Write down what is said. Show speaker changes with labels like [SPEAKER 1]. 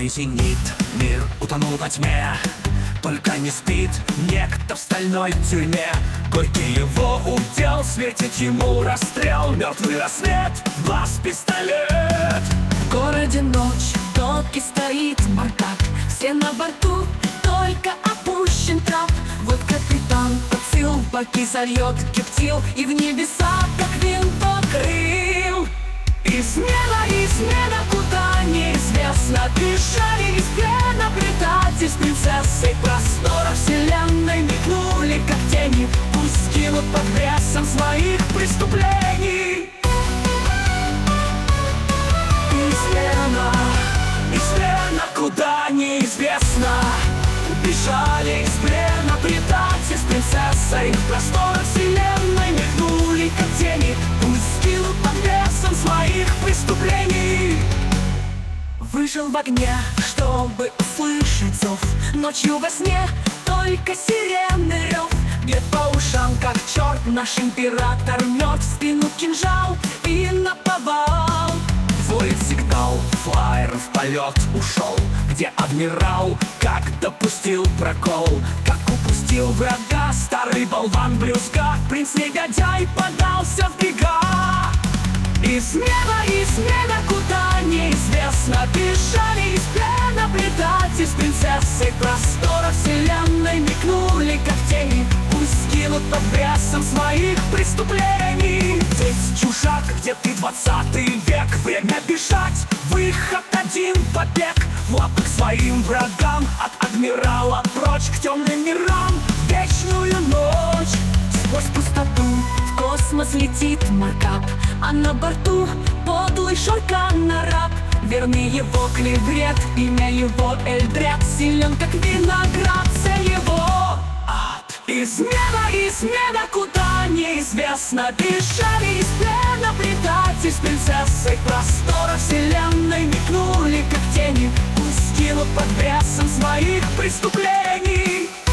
[SPEAKER 1] и зенит. Мир утонул во тьме, только не спит некто в стальной тюрьме. Горький его удел, светит ему расстрел. Мертвый рассвет, глаз пистолет.
[SPEAKER 2] В городе ночь, в топке стоит маркап. Все на борту, только опущен трап. Вот капитан подсыл, в баки зальет гептил, и в небеса, как винток, рыл. И смена, куда неизвестно. Бежали из плена предатель с принцессой. Простора вселенной мигнули, как тени. Пусть кинут под весом своих преступлений. И смена, куда неизвестно. Бежали из плена предатель с принцессой. Простора вселенной мигнули, как тени. Пусть кинут под весом своих преступлений. Выжил в огне, чтобы услышать зов. Ночью во сне только сирены рев. Бьет по ушам, как черт, наш император мертв. В спину кинжал и наповал. Воет сигнал, флайер в полет ушел. Где адмирал, как допустил прокол. Как упустил врага старый болван брюзга. Принц-негодяй подался в бега. И смена, куда неизвестно. Бежали из плена предатель с принцессой. Простора вселенной мигнули, как тени. Пусть кинут под весом своих преступлений. Здесь чужак, где ты 20 век. Время бежать, выход один, побег. В лапы к своим врагам, от адмирала прочь к темным мирам. В вечную ночь, сквозь пустоту в космос летит маркап. А на борту подлый шоркан-раб. Верны его клеврет, имя его Эльдред. Силен, как виноград, цель его ад. И смена, куда неизвестно. Бежали из плена предатель с принцессой. Простора вселенной мигнули, как тени. Пусть кинут под весом своих преступлений.